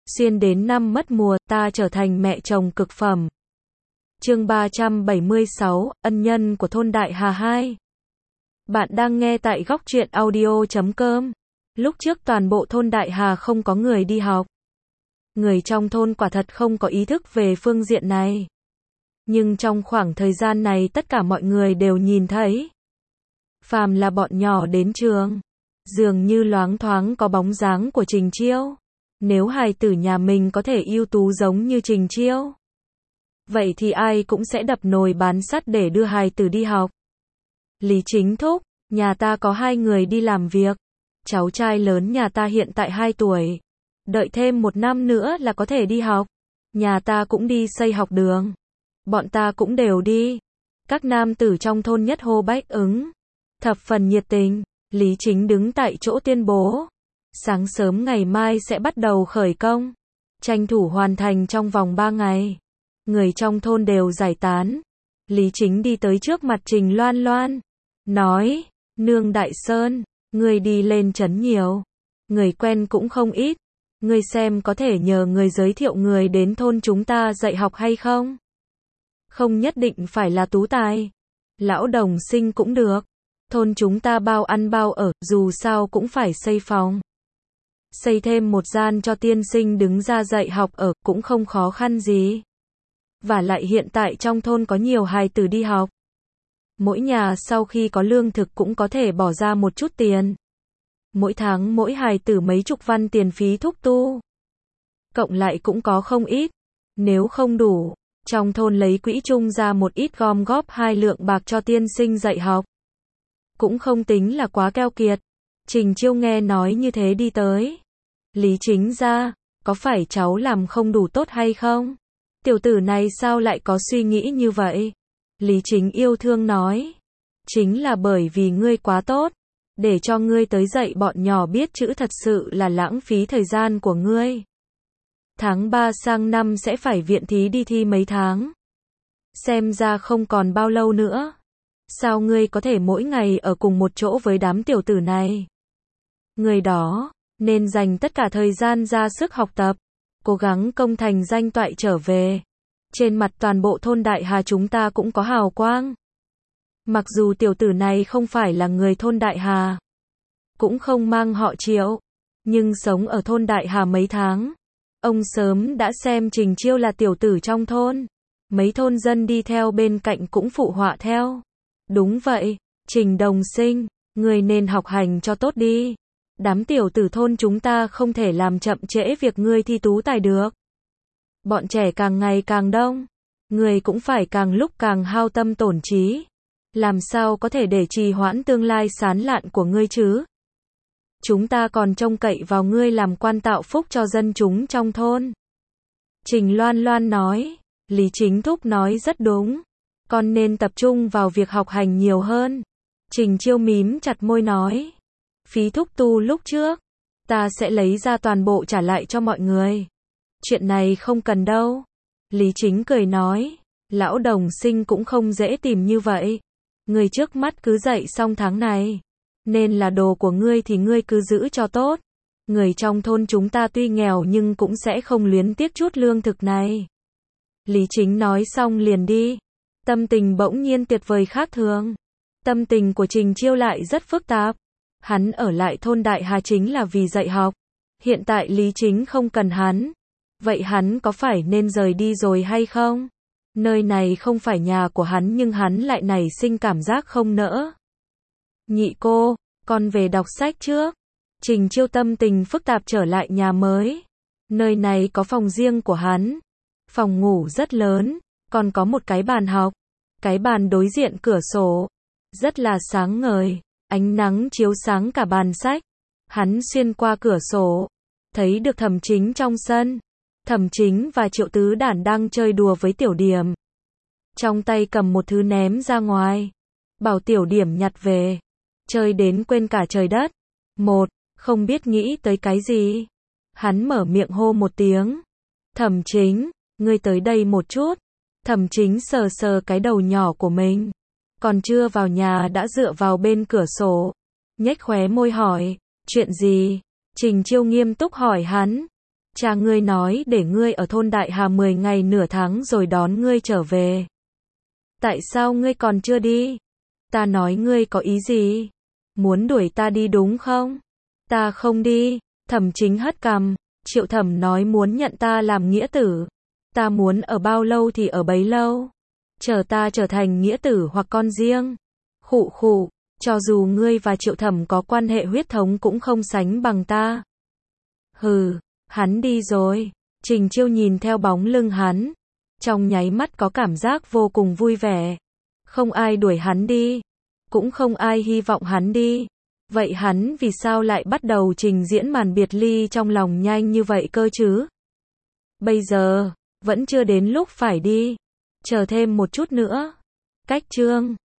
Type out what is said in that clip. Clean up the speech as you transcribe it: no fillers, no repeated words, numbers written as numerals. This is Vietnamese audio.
Xuyên đến năm mất mùa, ta trở thành mẹ chồng cực phẩm. Chương 376, ân nhân của thôn Đại Hà 2. Bạn đang nghe tại góc truyện audio.com. Lúc trước toàn bộ thôn Đại Hà không có người đi học. Người trong thôn quả thật không có ý thức về phương diện này. Nhưng trong khoảng thời gian này tất cả mọi người đều nhìn thấy. Phàm là bọn nhỏ đến trường, dường như loáng thoáng có bóng dáng của Trình Chiêu. Nếu hài tử nhà mình có thể ưu tú giống như Trình Chiêu, vậy thì ai cũng sẽ đập nồi bán sắt để đưa hài tử đi học. Lý Chính thúc, nhà ta có 2 người đi làm việc. Cháu trai lớn nhà ta hiện tại 2 tuổi. Đợi thêm 1 năm nữa là có thể đi học. Nhà ta cũng đi xây học đường. Bọn ta cũng đều đi. Các nam tử trong thôn nhất hô bách ứng. Thập phần nhiệt tình. Lý Chính đứng tại chỗ tuyên bố. Sáng sớm ngày mai sẽ bắt đầu khởi công. Tranh thủ hoàn thành trong vòng 3 ngày. Người trong thôn đều giải tán. Lý Chính đi tới trước mặt Trình Loan Loan. Nói, nương Đại Sơn, người đi lên trấn nhiều. Người quen cũng không ít. Người xem có thể nhờ người giới thiệu người đến thôn chúng ta dạy học hay không? Không nhất định phải là tú tài. Lão đồng sinh cũng được. Thôn chúng ta bao ăn bao ở, dù sao cũng phải xây phòng. Xây thêm một gian cho tiên sinh đứng ra dạy học ở cũng không khó khăn gì. Và lại hiện tại trong thôn có nhiều hài tử đi học. Mỗi nhà sau khi có lương thực cũng có thể bỏ ra một chút tiền. Mỗi tháng mỗi hài tử mấy chục văn tiền phí thúc tu. Cộng lại cũng có không ít. Nếu không đủ, trong thôn lấy quỹ chung ra một ít gom góp 2 lượng bạc cho tiên sinh dạy học. Cũng không tính là quá keo kiệt. Trình Chiêu nghe nói như thế đi tới. Lý Chính ra, có phải cháu làm không đủ tốt hay không? Tiểu tử này sao lại có suy nghĩ như vậy? Lý Chính yêu thương nói. Chính là bởi vì ngươi quá tốt. Để cho ngươi tới dạy bọn nhỏ biết chữ thật sự là lãng phí thời gian của ngươi. Tháng 3 sang năm sẽ phải viện thí đi thi mấy tháng. Xem ra không còn bao lâu nữa. Sao ngươi có thể mỗi ngày ở cùng một chỗ với đám tiểu tử này? Người đó nên dành tất cả thời gian ra sức học tập, cố gắng công thành danh toại trở về. Trên mặt toàn bộ thôn Đại Hà chúng ta cũng có hào quang. Mặc dù tiểu tử này không phải là người thôn Đại Hà, cũng không mang họ Triệu, nhưng sống ở thôn Đại Hà mấy tháng, ông sớm đã xem Trình Chiêu là tiểu tử trong thôn. Mấy thôn dân đi theo bên cạnh cũng phụ họa theo. Đúng vậy, Trình đồng sinh, người nên học hành cho tốt đi. Đám tiểu tử thôn chúng ta không thể làm chậm trễ việc ngươi thi tú tài được. Bọn trẻ càng ngày càng đông, người cũng phải càng lúc càng hao tâm tổn trí. Làm sao có thể để trì hoãn tương lai sáng lạn của ngươi chứ? Chúng ta còn trông cậy vào ngươi làm quan tạo phúc cho dân chúng trong thôn. Trình Loan Loan nói. Lý Chính thúc nói rất đúng. Con nên tập trung vào việc học hành nhiều hơn. Trình Chiêu mím chặt môi nói. Phí thúc tu lúc trước, ta sẽ lấy ra toàn bộ trả lại cho mọi người. Chuyện này không cần đâu. Lý Chính cười nói. Lão đồng sinh cũng không dễ tìm như vậy. Người trước mắt cứ dạy xong tháng này. Nên là đồ của ngươi thì ngươi cứ giữ cho tốt. Người trong thôn chúng ta tuy nghèo nhưng cũng sẽ không luyến tiếc chút lương thực này. Lý Chính nói xong liền đi. Tâm tình bỗng nhiên tuyệt vời khác thường. Tâm tình của Trình Chiêu lại rất phức tạp. Hắn ở lại thôn Đại Hà chính là vì dạy học. Hiện tại Lý Chính không cần hắn. Vậy hắn có phải nên rời đi rồi hay không? Nơi này không phải nhà của hắn nhưng hắn lại nảy sinh cảm giác không nỡ. Nhị cô, con về đọc sách trước. Trình Chiêu tâm tình phức tạp trở lại nhà mới. Nơi này có phòng riêng của hắn. Phòng ngủ rất lớn, còn có một cái bàn học. Cái bàn đối diện cửa sổ. Rất là sáng ngời, ánh nắng chiếu sáng cả bàn sách. Hắn xuyên qua cửa sổ, thấy được Thẩm Chính trong sân. Thẩm Chính và Triệu Tứ Đản đang chơi đùa với Tiểu Điểm. Trong tay cầm một thứ ném ra ngoài. Bảo Tiểu Điểm nhặt về. Chơi đến quên cả trời đất. Không biết nghĩ tới cái gì. Hắn mở miệng hô một tiếng. Thẩm Chính, ngươi tới đây một chút. Thẩm Chính sờ sờ cái đầu nhỏ của mình. Còn chưa vào nhà đã dựa vào bên cửa sổ. Nhếch khóe môi hỏi. Chuyện gì? Trình Chiêu nghiêm túc hỏi hắn. Cha ngươi nói để ngươi ở thôn Đại Hà 10 ngày nửa tháng rồi đón ngươi trở về. Tại sao ngươi còn chưa đi? Ta nói ngươi có ý gì? Muốn đuổi ta đi đúng không? Ta không đi. Thẩm Chính hất cằm. Triệu Thẩm nói muốn nhận ta làm nghĩa tử. Ta muốn ở bao lâu thì ở bấy lâu. Chờ ta trở thành nghĩa tử hoặc con riêng. Khụ khụ, cho dù ngươi và Triệu Thẩm có quan hệ huyết thống cũng không sánh bằng ta. Hừ, hắn đi rồi. Trình Chiêu nhìn theo bóng lưng hắn. Trong nháy mắt có cảm giác vô cùng vui vẻ. Không ai đuổi hắn đi. Cũng không ai hy vọng hắn đi. Vậy hắn vì sao lại bắt đầu trình diễn màn biệt ly trong lòng nhanh như vậy cơ chứ? Bây giờ, vẫn chưa đến lúc phải đi. Chờ thêm một chút nữa. Cách chương